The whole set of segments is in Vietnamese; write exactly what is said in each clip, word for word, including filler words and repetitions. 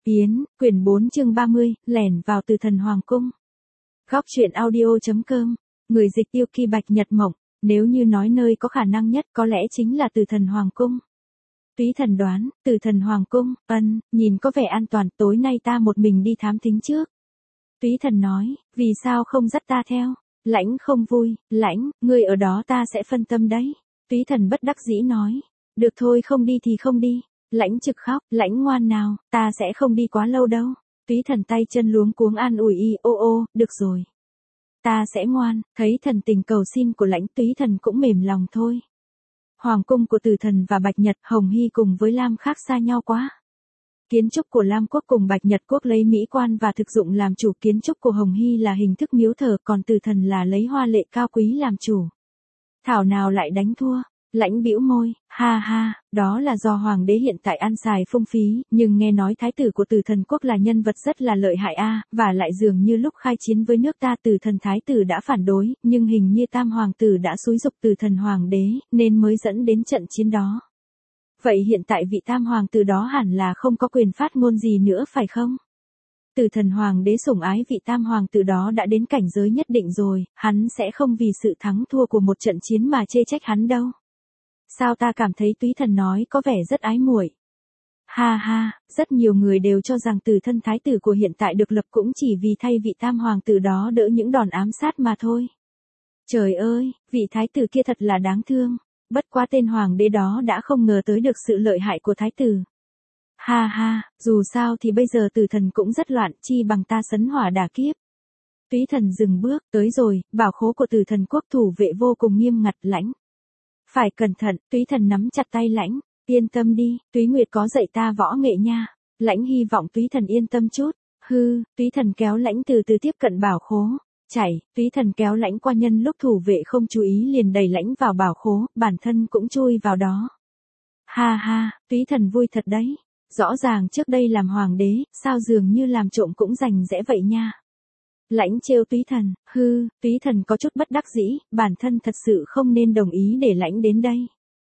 Yến, quyển bốn chương ba mươi, lẻn vào Từ Thần Hoàng Cung. Góc truyện audio.com, người dịch yêu Kỳ Bạch Nhật Mộng, nếu như nói nơi có khả năng nhất có lẽ chính là Từ Thần Hoàng Cung. Túy Thần đoán, Từ Thần Hoàng Cung, ân, nhìn có vẻ an toàn, tối nay ta một mình đi thám thính trước. Túy Thần nói, vì sao không dắt ta theo? Lãnh không vui, Lãnh, ngươi ở đó ta sẽ phân tâm đấy. Túy Thần bất đắc dĩ nói, được thôi không đi thì không đi. Lãnh trực khóc, Lãnh ngoan nào, ta sẽ không đi quá lâu đâu. Túy Thần tay chân luống cuống an ủi y, ô ô, được rồi. Ta sẽ ngoan, thấy thần tình cầu xin của Lãnh, Túy Thần cũng mềm lòng thôi. Hoàng cung của Từ Thần và Bạch Nhật, Hồng Hy cùng với Lam khác xa nhau quá. Kiến trúc của Lam quốc cùng Bạch Nhật quốc lấy mỹ quan và thực dụng làm chủ, kiến trúc của Hồng Hy là hình thức miếu thờ, còn Từ Thần là lấy hoa lệ cao quý làm chủ. Thảo nào lại đánh thua? Lãnh bĩu môi, ha ha, đó là do hoàng đế hiện tại ăn xài phung phí, nhưng nghe nói thái tử của Từ Thần quốc là nhân vật rất là lợi hại a, và lại dường như lúc khai chiến với nước ta Từ Thần thái tử đã phản đối, nhưng hình như Tam hoàng tử đã xúi giục Từ Thần hoàng đế, nên mới dẫn đến trận chiến đó. Vậy hiện tại vị Tam hoàng tử đó hẳn là không có quyền phát ngôn gì nữa phải không? Từ Thần hoàng đế sủng ái vị Tam hoàng tử đó đã đến cảnh giới nhất định rồi, hắn sẽ không vì sự thắng thua của một trận chiến mà chê trách hắn đâu. Sao ta cảm thấy Túy Thần nói có vẻ rất ái muội. Ha ha, rất nhiều người đều cho rằng Từ Thân thái tử của hiện tại được lập cũng chỉ vì thay vị Tam hoàng tử đó đỡ những đòn ám sát mà thôi. Trời ơi, vị thái tử kia thật là đáng thương, bất quá tên hoàng đế đó đã không ngờ tới được sự lợi hại của thái tử. Ha ha, dù sao thì bây giờ Từ Thần cũng rất loạn, chi bằng ta sấn hỏa đả kiếp. Túy Thần dừng bước, tới rồi, bảo khố của Từ Thần quốc thủ vệ vô cùng nghiêm ngặt. Lãnh. Phải cẩn thận, Túy Thần nắm chặt tay Lãnh, yên tâm đi, Túy Nguyệt có dạy ta võ nghệ nha. Lãnh hy vọng Túy Thần yên tâm chút. Hư, Túy Thần kéo Lãnh từ từ tiếp cận bảo khố. Chảy, Túy Thần kéo Lãnh qua, nhân lúc thủ vệ không chú ý liền đẩy Lãnh vào bảo khố, bản thân cũng chui vào đó. Ha ha, Túy Thần vui thật đấy. Rõ ràng trước đây làm hoàng đế, sao dường như làm trộm cũng rành rẽ vậy nha. Lãnh trêu Túy Thần, hư, Túy Thần có chút bất đắc dĩ, bản thân thật sự không nên đồng ý để Lãnh đến đây.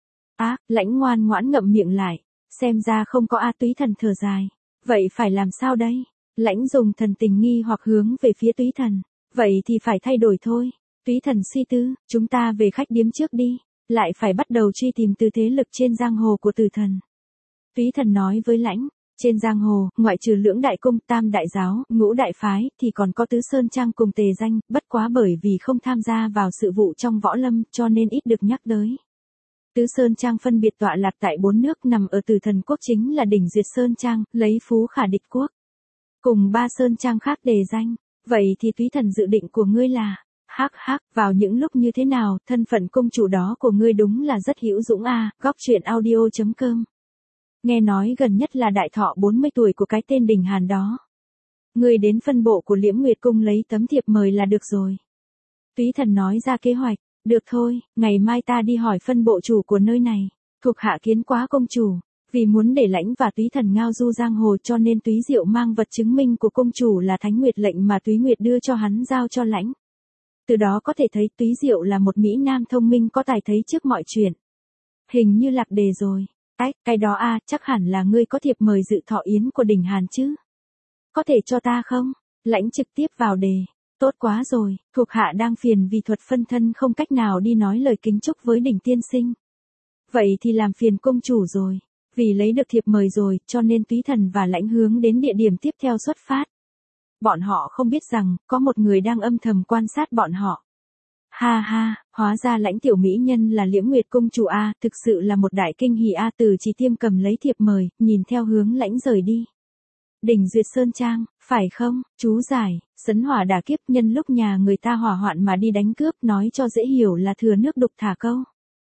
Á, Lãnh ngoan ngoãn ngậm miệng lại, xem ra không có a. Túy Thần thở dài, vậy phải làm sao đây? Lãnh dùng thần tình nghi hoặc hướng về phía Túy Thần, vậy thì phải thay đổi thôi. Túy Thần suy tư, chúng ta về khách điếm trước đi, lại phải bắt đầu truy tìm từ thế lực trên giang hồ của Từ Thần. Túy Thần nói với Lãnh, trên giang hồ, ngoại trừ Lưỡng Đại Cung, Tam Đại Giáo, Ngũ Đại Phái, thì còn có Tứ Sơn Trang cùng Tề Danh, bất quá bởi vì không tham gia vào sự vụ trong võ lâm, cho nên ít được nhắc tới. Tứ Sơn Trang phân biệt tọa lạc tại bốn nước nằm ở Từ Thần quốc chính là đỉnh Duyệt Sơn Trang, lấy Phú Khả địch quốc. Cùng ba Sơn Trang khác Tề Danh, vậy thì Túy Thần dự định của ngươi là, hắc hắc, vào những lúc như thế nào, thân phận công chủ đó của ngươi đúng là rất hữu dũng a. Góc truyện audio.com. Nghe nói gần nhất là đại thọ bốn mươi tuổi của cái tên Đình Hàn đó. Ngươi đến phân bộ của Liễm Nguyệt Cung lấy tấm thiệp mời là được rồi. Túy Thần nói ra kế hoạch, được thôi, ngày mai ta đi hỏi phân bộ chủ của nơi này, thuộc hạ kiến quá công chủ, vì muốn để Lãnh và Túy Thần ngao du giang hồ cho nên Túy Diệu mang vật chứng minh của công chủ là Thánh Nguyệt lệnh mà Túy Nguyệt đưa cho hắn giao cho Lãnh. Từ đó có thể thấy Túy Diệu là một mỹ nam thông minh có tài thấy trước mọi chuyện. Hình như lạc đề rồi. Ách, cái đó a, chắc hẳn là ngươi có thiệp mời dự thọ yến của Đình Hàn chứ. Có thể cho ta không? Lãnh trực tiếp vào đề. Tốt quá rồi, thuộc hạ đang phiền vì thuật phân thân không cách nào đi nói lời kính chúc với Đình tiên sinh. Vậy thì làm phiền công chủ rồi. Vì lấy được thiệp mời rồi, cho nên Túy Thần và Lãnh hướng đến địa điểm tiếp theo xuất phát. Bọn họ không biết rằng, có một người đang âm thầm quan sát bọn họ. Ha ha, hóa ra Lãnh tiểu mỹ nhân là Liễm Nguyệt công chủ a, thực sự là một đại kinh hỉ a. Từ Chỉ Tiêm cầm lấy thiệp mời, nhìn theo hướng Lãnh rời đi. Đỉnh Duyệt Sơn Trang, phải không? Chú giải, sấn hỏa đả kiếp, nhân lúc nhà người ta hỏa hoạn mà đi đánh cướp, nói cho dễ hiểu là thừa nước đục thả câu.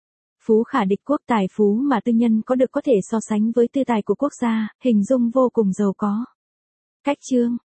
Phú Khả địch quốc, tài phú mà tư nhân có được có thể so sánh với tư tài của quốc gia, hình dung vô cùng giàu có. Cách chương,